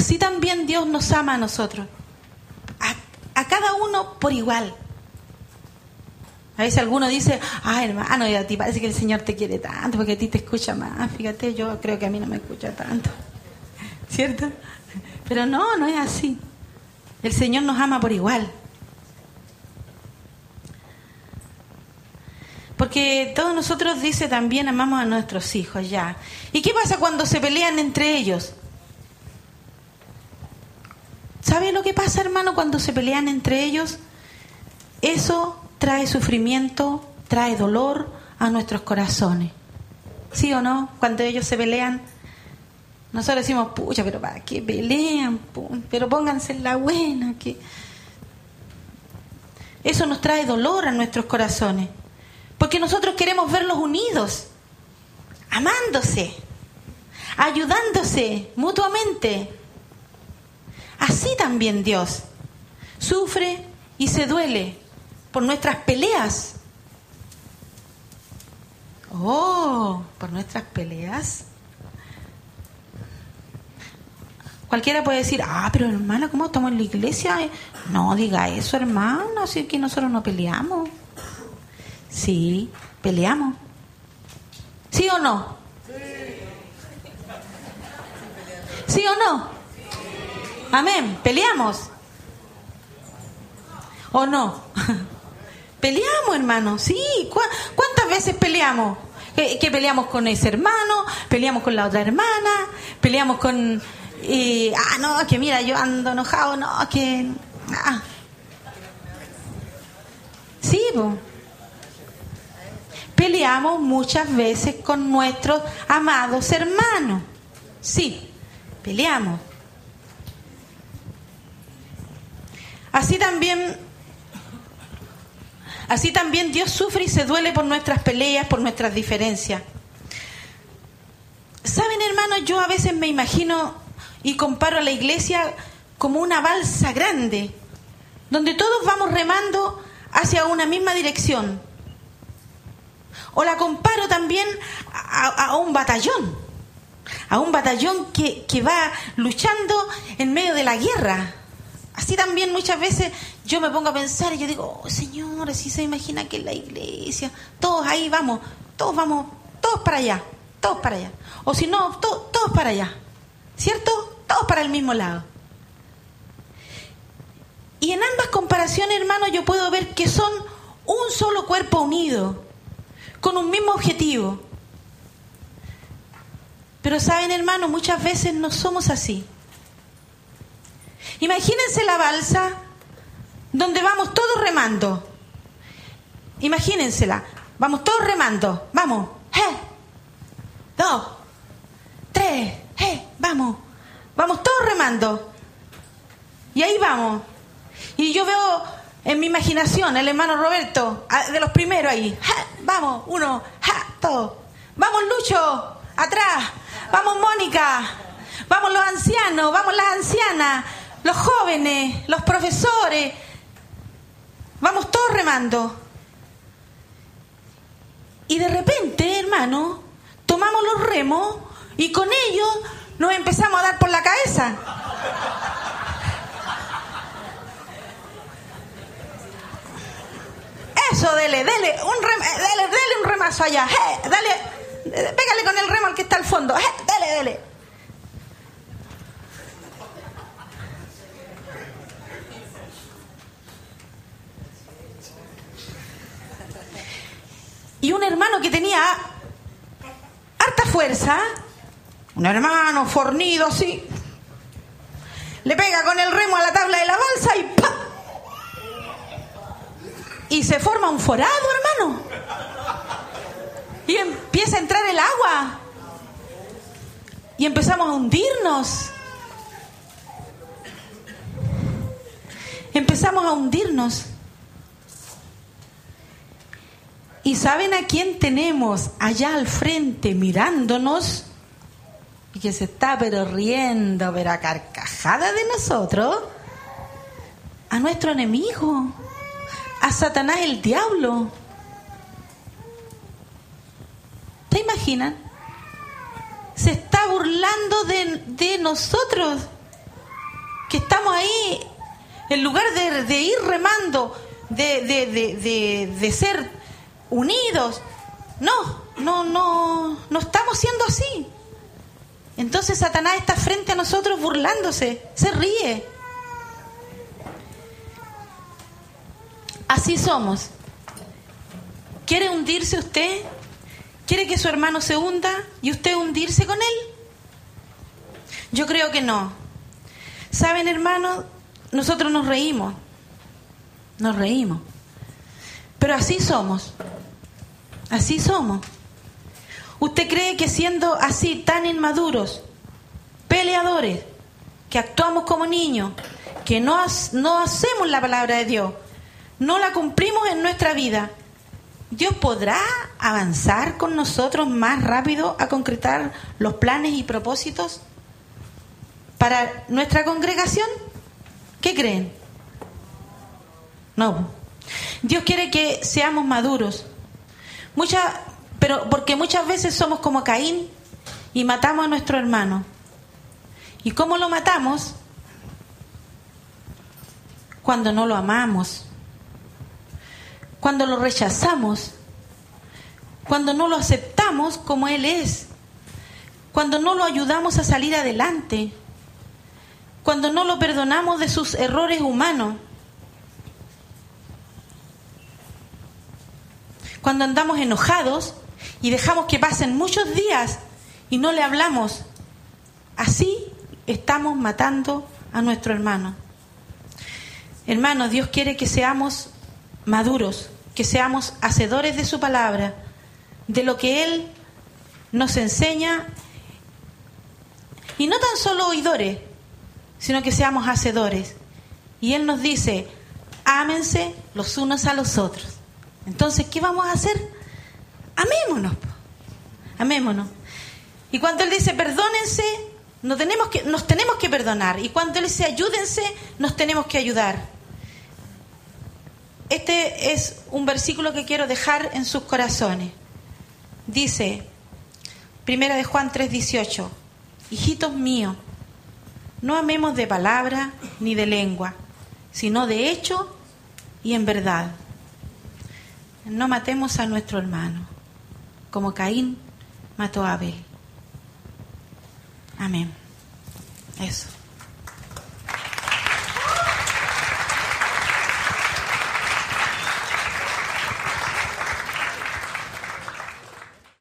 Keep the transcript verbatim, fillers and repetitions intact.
así también Dios nos ama a nosotros, a, a cada uno por igual. A veces alguno dice, ah, hermano, y a ti parece que el Señor te quiere tanto porque a ti te escucha más. Fíjate, yo creo que a mí no me escucha tanto, ¿cierto? Pero no, no es así. El Señor nos ama por igual. Porque todos nosotros, dice, también amamos a nuestros hijos, ya. ¿Y qué pasa cuando se pelean entre ellos? ¿Sabe lo que pasa, hermano, cuando se pelean entre ellos? Eso trae sufrimiento, trae dolor a nuestros corazones. ¿Sí o no? Cuando ellos se pelean, nosotros decimos, pucha, pero ¿para qué pelean? Pero pónganse en la buena. Que eso nos trae dolor a nuestros corazones. Porque nosotros queremos verlos unidos, amándose, ayudándose mutuamente. Así también Dios sufre y se duele por nuestras peleas. Oh, por nuestras peleas. Cualquiera puede decir, ah, pero hermana, ¿cómo estamos en la iglesia? No diga eso, hermano, así que nosotros no peleamos. Sí, peleamos. ¿Sí o no? ¿Sí o no? Amén, peleamos. ¿O no? Peleamos, hermano, sí. ¿Cuántas veces peleamos? ¿Que, que peleamos con ese hermano? ¿Peleamos con la otra hermana? ¿Peleamos con... Eh, ah, no, que mira, yo ando enojado, no, que... Ah. Sí, pues. Peleamos muchas veces con nuestros amados hermanos. Sí, peleamos. Así también, así también Dios sufre y se duele por nuestras peleas, por nuestras diferencias. ¿Saben, hermanos? Yo a veces me imagino y comparo a la iglesia como una balsa grande, donde todos vamos remando hacia una misma dirección. O la comparo también a, a un batallón, a un batallón que, que va luchando en medio de la guerra. Así también muchas veces yo me pongo a pensar y yo digo, oh, Señor, así se imagina que en la iglesia, todos ahí vamos, todos vamos, todos para allá, todos para allá. O si no, to, todos para allá, ¿cierto? Todos para el mismo lado. Y en ambas comparaciones, hermano, yo puedo ver que son un solo cuerpo unido, con un mismo objetivo. Pero saben, hermano, muchas veces no somos así. Imagínense la balsa donde vamos todos remando. Imagínensela, vamos todos remando, vamos, ¡eh! Dos, tres, ¡eh! Vamos, vamos todos remando. Y ahí vamos. Y yo veo en mi imaginación el hermano Roberto, de los primeros ahí. ¡Ja! Vamos, uno, ¡ja! Todo. Vamos Lucho, atrás. Vamos Mónica. Vamos los ancianos, vamos las ancianas, los jóvenes, los profesores. Vamos todos remando. Y de repente, hermano, tomamos los remos y con ellos nos empezamos a dar por la cabeza. Eso, dele, dele, un rem, dele, dele un remazo allá, hey, dale, pégale con el remo al que está al fondo, hey, dele, dele. Y un hermano que tenía harta fuerza, un hermano fornido así, le pega con el remo a la tabla de la balsa y ¡pam! Y se forma un forado, hermano. Y empieza a entrar el agua. Y empezamos a hundirnos. Empezamos a hundirnos. ¿Y saben a quién tenemos allá al frente mirándonos? Y que se está pero riendo, pero a carcajada de nosotros. A nuestro enemigo. A Satanás, el diablo. ¿Te imaginan? Se está burlando de, de nosotros. que estamos ahí, en lugar de, de ir remando, de, de, de, de, de ser unidos. No, no, no, no estamos siendo así. Entonces Satanás está frente a nosotros burlándose, se ríe. Así somos. ¿Quiere hundirse usted? ¿Quiere que su hermano se hunda y usted hundirse con él? Yo creo que no. ¿Saben, hermanos? Nosotros nos reímos. Nos reímos. Pero así somos. Así somos. ¿Usted cree que siendo así tan inmaduros, peleadores, que actuamos como niños, que no, no hacemos la palabra de Dios, no la cumplimos en nuestra vida, Dios podrá avanzar con nosotros más rápido a concretar los planes y propósitos para nuestra congregación? ¿Qué creen? No. Dios quiere que seamos maduros. Muchas, pero porque muchas veces somos como Caín y matamos a nuestro hermano. ¿Y cómo lo matamos? Cuando no lo amamos, cuando lo rechazamos, cuando no lo aceptamos como Él es, cuando no lo ayudamos a salir adelante, cuando no lo perdonamos de sus errores humanos, cuando andamos enojados y dejamos que pasen muchos días y no le hablamos. Así estamos matando a nuestro hermano. Hermanos, Dios quiere que seamos maduros, que seamos hacedores de su palabra, de lo que Él nos enseña, y no tan solo oidores, sino que seamos hacedores. Y Él nos dice, ámense los unos a los otros. Entonces, ¿qué vamos a hacer? Amémonos. Amémonos. Y cuando Él dice, perdónense, nos tenemos que, nos tenemos que perdonar. Y cuando Él dice, ayúdense, nos tenemos que ayudar. Este es un versículo que quiero dejar en sus corazones. Dice, Primera de Juan tres dieciocho, hijitos míos, no amemos de palabra ni de lengua, sino de hecho y en verdad. No matemos a nuestro hermano, como Caín mató a Abel. Amén. Eso.